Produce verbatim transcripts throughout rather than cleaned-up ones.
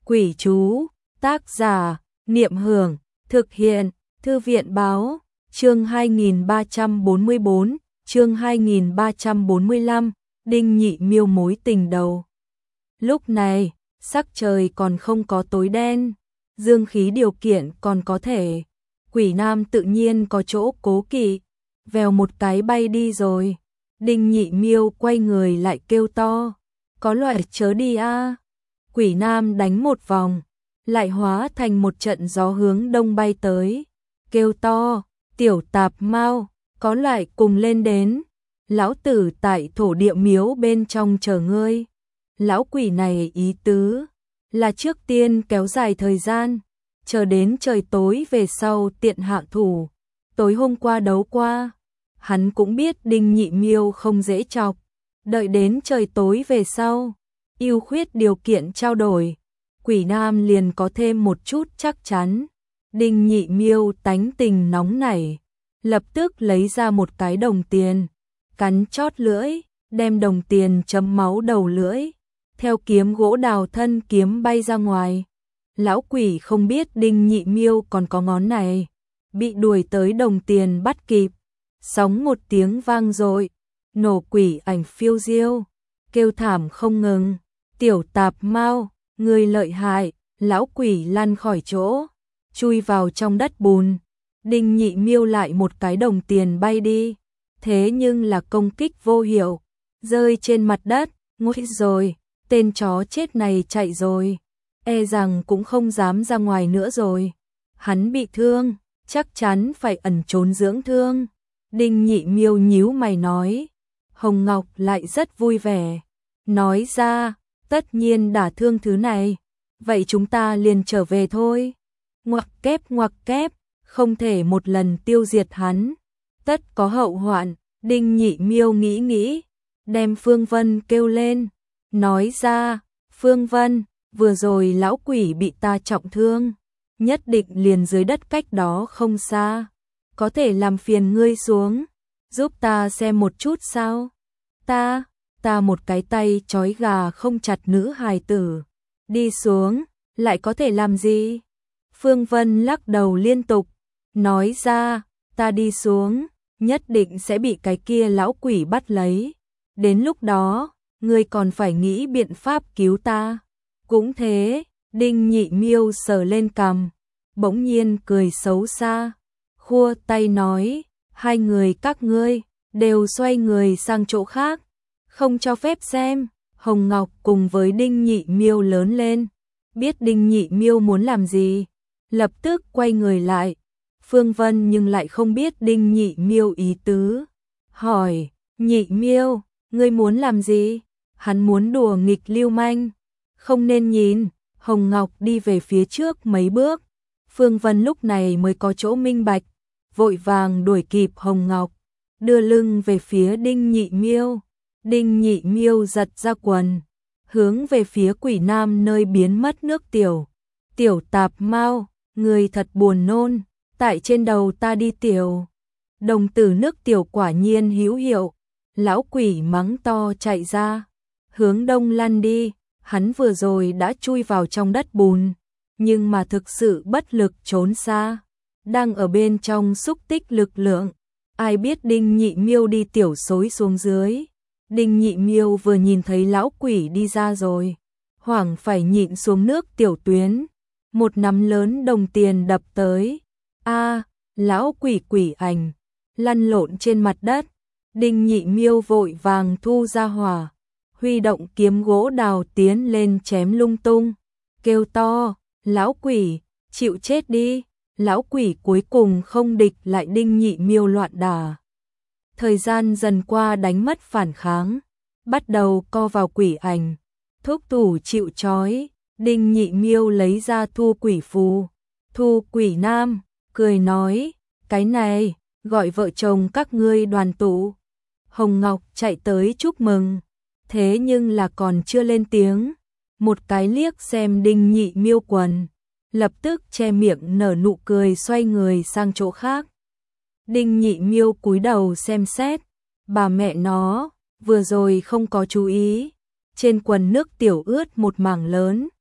Quỷ chú, tác giả, Niệm Hưởng, thực hiện, Thư viện báo, chương hai nghìn ba trăm bốn mươi bốn, chương hai nghìn ba trăm bốn mươi lăm, Đinh Nhị Miêu mối tình đầu. Lúc này, sắc trời còn không có tối đen, dương khí điều kiện còn có thể. Quỷ nam tự nhiên có chỗ cố kỵ, vèo một cái bay đi rồi. Đinh Nhị Miêu quay người lại kêu to, có loại chớ đi a. Quỷ nam đánh một vòng, lại hóa thành một trận gió hướng đông bay tới, kêu to, tiểu tạp mau, có loại cùng lên đến, lão tử tại thổ địa miếu bên trong chờ ngươi. Lão quỷ này ý tứ là trước tiên kéo dài thời gian, chờ đến trời tối về sau tiện hạ thủ. Tối hôm qua đấu qua, hắn cũng biết Đinh Nhị Miêu không dễ chọc, đợi đến trời tối về sau, ưu khuyết điều kiện trao đổi, quỷ nam liền có thêm một chút chắc chắn. Đinh Nhị Miêu tánh tình nóng nảy, lập tức lấy ra một cái đồng tiền, cắn chót lưỡi, đem đồng tiền chấm máu đầu lưỡi, theo kiếm gỗ đào thân kiếm bay ra ngoài. Lão quỷ không biết Đinh Nhị Miêu còn có ngón này, bị đuổi tới đồng tiền bắt kịp, sóng một tiếng vang dội, nổ quỷ ảnh phiêu diêu, kêu thảm không ngừng, tiểu tạp mau, người lợi hại. Lão quỷ lăn khỏi chỗ, chui vào trong đất bùn. Đinh Nhị Miêu lại một cái đồng tiền bay đi, thế nhưng là công kích vô hiệu, rơi trên mặt đất. Nguy rồi, tên chó chết này chạy rồi, e rằng cũng không dám ra ngoài nữa rồi. Hắn bị thương, chắc chắn phải ẩn trốn dưỡng thương. Đinh Nhị Miêu nhíu mày nói. Hồng Ngọc lại rất vui vẻ, nói ra, tất nhiên đả thương thứ này, vậy chúng ta liền trở về thôi. Ngoặc kép ngoặc kép, không thể một lần tiêu diệt hắn, tất có hậu hoạn. Đinh Nhị Miêu nghĩ nghĩ, đem Phương Vân kêu lên, nói ra, Phương Vân, vừa rồi lão quỷ bị ta trọng thương, nhất định liền dưới đất cách đó không xa, có thể làm phiền ngươi xuống, giúp ta xem một chút sao? Ta, ta một cái tay trói gà không chặt nữ hài tử, đi xuống, lại có thể làm gì? Phương Vân lắc đầu liên tục, nói ra, ta đi xuống, nhất định sẽ bị cái kia lão quỷ bắt lấy. Đến lúc đó, ngươi còn phải nghĩ biện pháp cứu ta. Cũng thế, Đinh Nhị Miêu sờ lên cằm, bỗng nhiên cười xấu xa, khua tay nói, hai người các ngươi đều xoay người sang chỗ khác, không cho phép xem. Hồng Ngọc cùng với Đinh Nhị Miêu lớn lên, biết Đinh Nhị Miêu muốn làm gì, lập tức quay người lại. Phương Vân nhưng lại không biết Đinh Nhị Miêu ý tứ, hỏi, Nhị Miêu, ngươi muốn làm gì? Hắn muốn đùa nghịch lưu manh, không nên nhìn. Hồng Ngọc đi về phía trước mấy bước, Phương Vân lúc này mới có chỗ minh bạch, vội vàng đuổi kịp Hồng Ngọc, đưa lưng về phía Đinh Nhị Miêu. Đinh Nhị Miêu giật ra quần, hướng về phía quỷ nam nơi biến mất nước tiểu. Tiểu tạp mau, người thật buồn nôn, tại trên đầu ta đi tiểu. Đồng tử nước tiểu quả nhiên hữu hiệu. Lão quỷ mắng to chạy ra, hướng đông lăn đi. Hắn vừa rồi đã chui vào trong đất bùn, nhưng mà thực sự bất lực trốn xa, đang ở bên trong xúc tích lực lượng. Ai biết Đinh Nhị Miêu đi tiểu xối xuống dưới. Đinh Nhị Miêu vừa nhìn thấy lão quỷ đi ra rồi, hoảng phải nhịn xuống nước tiểu tuyến, một nắm lớn đồng tiền đập tới. A, lão quỷ quỷ ảnh lăn lộn trên mặt đất. Đinh Nhị Miêu vội vàng thu ra hỏa, huy động kiếm gỗ đào tiến lên chém lung tung, kêu to, lão quỷ, chịu chết đi. Lão quỷ cuối cùng không địch lại Đinh Nhị Miêu loạn đả. Thời gian dần qua đánh mất phản kháng, bắt đầu co vào quỷ ảnh, thúc thủ chịu trói. Đinh Nhị Miêu lấy ra thu quỷ phù, thu quỷ nam, cười nói, cái này, gọi vợ chồng các ngươi đoàn tụ. Hồng Ngọc chạy tới chúc mừng, thế nhưng là còn chưa lên tiếng, một cái liếc xem Đinh Nhị Miêu quần, lập tức che miệng nở nụ cười xoay người sang chỗ khác. Đinh Nhị Miêu cúi đầu xem xét, bà mẹ nó, vừa rồi không có chú ý, trên quần nước tiểu ướt một mảng lớn.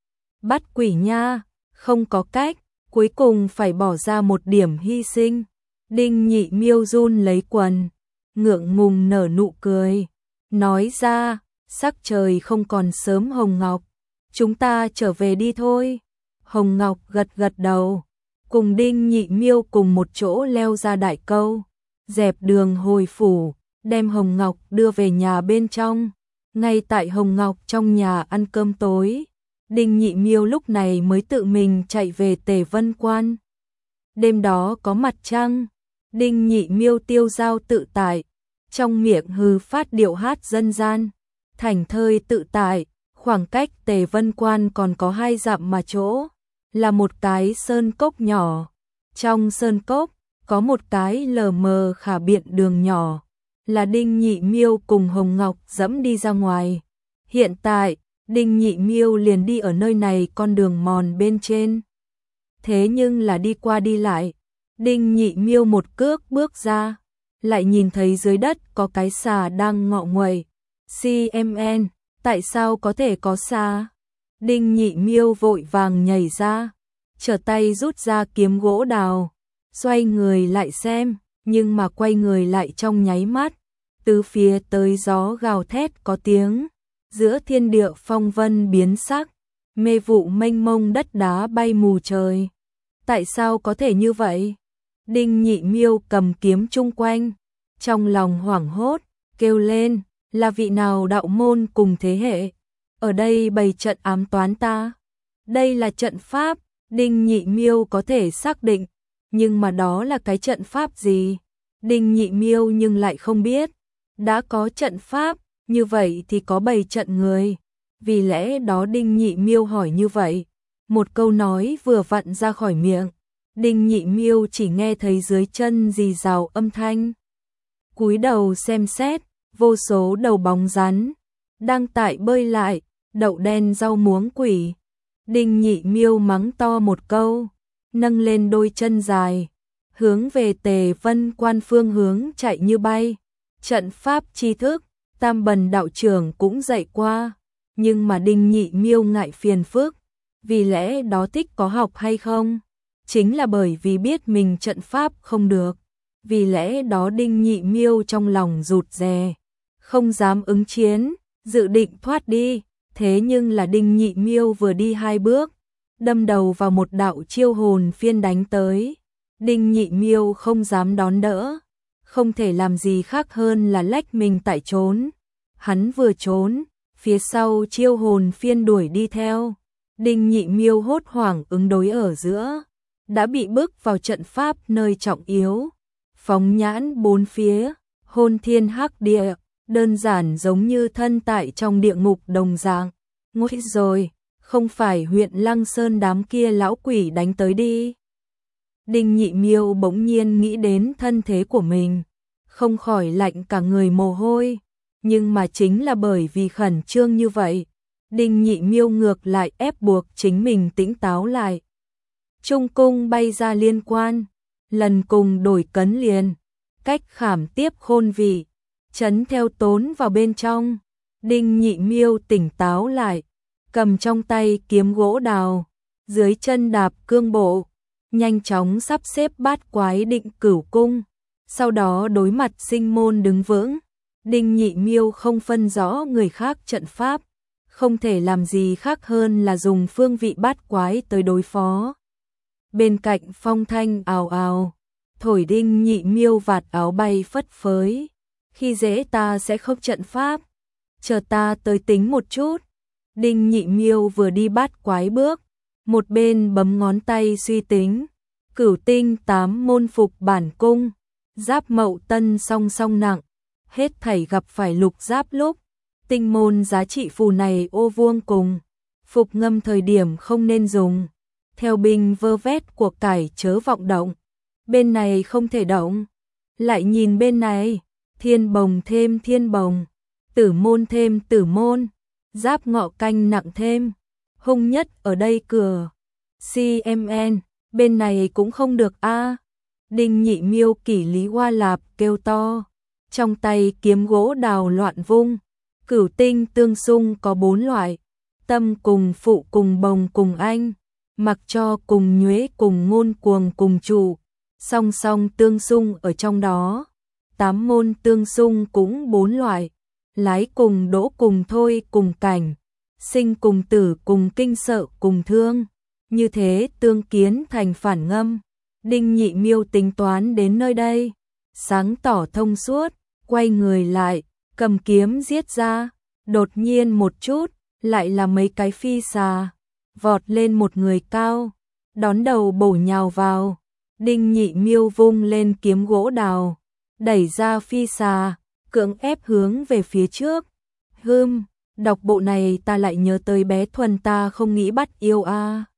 Bắt quỷ nha, không có cách, cuối cùng phải bỏ ra một điểm hy sinh. Đinh Nhị Miêu run lấy quần, ngượng ngùng nở nụ cười, nói ra, sắc trời không còn sớm Hồng Ngọc, chúng ta trở về đi thôi. Hồng Ngọc gật gật đầu, cùng Đinh Nhị Miêu cùng một chỗ leo ra đại câu, dẹp đường hồi phủ, đem Hồng Ngọc đưa về nhà bên trong. Ngay tại Hồng Ngọc trong nhà ăn cơm tối, Đinh Nhị Miêu lúc này mới tự mình chạy về Tề Vân Quan. Đêm đó có mặt trăng, Đinh Nhị Miêu tiêu dao tự tại, trong miệng hừ phát điệu hát dân gian, thảnh thơi tự tại. Khoảng cách Tề Vân Quan còn có hai dặm mà chỗ, là một cái sơn cốc nhỏ. Trong sơn cốc có một cái lờ mờ khả biện đường nhỏ, là Đinh Nhị Miêu cùng Hồng Ngọc dẫm đi ra ngoài. Hiện tại, Đinh Nhị Miêu liền đi ở nơi này con đường mòn bên trên. Thế nhưng là đi qua đi lại, Đinh Nhị Miêu một cước bước ra, lại nhìn thấy dưới đất có cái xà đang ngọ nguậy. xê em en, tại sao có thể có xà? Đinh Nhị Miêu vội vàng nhảy ra, trở tay rút ra kiếm gỗ đào, xoay người lại xem, nhưng mà quay người lại trong nháy mắt, từ phía tới gió gào thét có tiếng, giữa thiên địa phong vân biến sắc, mê vụ mênh mông đất đá bay mù trời. Tại sao có thể như vậy? Đinh Nhị Miêu cầm kiếm chung quanh, trong lòng hoảng hốt, kêu lên, là vị nào đạo môn cùng thế hệ, ở đây bày trận ám toán ta. Đây là trận pháp, Đinh Nhị Miêu có thể xác định, nhưng mà đó là cái trận pháp gì? Đinh Nhị Miêu nhưng lại không biết. Đã có trận pháp, như vậy thì có bày trận người. Vì lẽ đó Đinh Nhị Miêu hỏi như vậy. Một câu nói vừa vặn ra khỏi miệng, Đinh Nhị Miêu chỉ nghe thấy dưới chân rì rào âm thanh. Cúi đầu xem xét, vô số đầu bóng rắn đang tại bơi lại, đậu đen rau muống quỷ. Đinh Nhị Miêu mắng to một câu, nâng lên đôi chân dài, hướng về Tề Vân Quan phương hướng chạy như bay. Trận pháp tri thức, Tam Bần đạo trưởng cũng dạy qua, nhưng mà Đinh Nhị Miêu ngại phiền phức, vì lẽ đó thích có học hay không, chính là bởi vì biết mình trận pháp không được, vì lẽ đó Đinh Nhị Miêu trong lòng rụt rè, không dám ứng chiến, dự định thoát đi. Thế nhưng là Đinh Nhị Miêu vừa đi hai bước, đâm đầu vào một đạo chiêu hồn phiên đánh tới. Đinh Nhị Miêu không dám đón đỡ, không thể làm gì khác hơn là lách mình tại trốn. Hắn vừa trốn, phía sau chiêu hồn phiên đuổi đi theo. Đinh Nhị Miêu hốt hoảng ứng đối ở giữa, đã bị bức vào trận pháp nơi trọng yếu. Phóng nhãn bốn phía, hôn thiên hắc địa, đơn giản giống như thân tại trong địa ngục đồng dạng. Ngôi rồi, không phải huyện Lăng Sơn đám kia lão quỷ đánh tới đi. Đinh Nhị Miêu bỗng nhiên nghĩ đến thân thế của mình, không khỏi lạnh cả người mồ hôi, nhưng mà chính là bởi vì khẩn trương như vậy, Đinh Nhị Miêu ngược lại ép buộc chính mình tỉnh táo lại. Trung cung bay ra liên quan, lần cùng đổi cấn liền, cách khảm tiếp khôn vị, chấn theo tốn vào bên trong. Đinh Nhị Miêu tỉnh táo lại, cầm trong tay kiếm gỗ đào, dưới chân đạp cương bộ, nhanh chóng sắp xếp bát quái định cửu cung, sau đó đối mặt sinh môn đứng vững. Đinh Nhị Miêu không phân rõ người khác trận pháp, không thể làm gì khác hơn là dùng phương vị bát quái tới đối phó. Bên cạnh phong thanh ào ào, thổi Đinh Nhị Miêu vạt áo bay phất phới. Khi dễ ta sẽ không trận pháp, chờ ta tới tính một chút. Đinh Nhị Miêu vừa đi bát quái bước, một bên bấm ngón tay suy tính. Cửu tinh tám môn phục bản cung, giáp mậu tân song song nặng, hết thảy gặp phải lục giáp lúc. Tinh môn giá trị phù này ô vuông cùng, phục ngâm thời điểm không nên dùng. Theo binh vơ vét của cải chớ vọng động, bên này không thể động. Lại nhìn bên này, thiên bồng thêm thiên bồng, tử môn thêm tử môn, giáp ngọ canh nặng thêm, hung nhất ở đây cửa. xê em en, bên này cũng không được a. À. Đinh Nhị Miêu kỷ lý hoa lạp kêu to, trong tay kiếm gỗ đào loạn vung. Cửu tinh tương xung có bốn loại, Tâm cùng phụ cùng bồng cùng anh, mặc cho cùng nhuế cùng ngôn cuồng cùng trụ, song song tương xung ở trong đó. Tám môn tương xung cũng bốn loại, lái cùng đỗ cùng thôi cùng cảnh, sinh cùng tử cùng kinh sợ cùng thương, như thế tương kiến thành phản ngâm. Đinh Nhị Miêu tính toán đến nơi đây, sáng tỏ thông suốt, quay người lại, cầm kiếm giết ra, đột nhiên một chút, lại là mấy cái phi xà, vọt lên một người cao, đón đầu bổ nhào vào. Đinh Nhị Miêu vung lên kiếm gỗ đào, đẩy ra phi xà, cưỡng ép hướng về phía trước. Hừm, đọc bộ này ta lại nhớ tới bé Thuần ta không nghĩ bắt yêu a.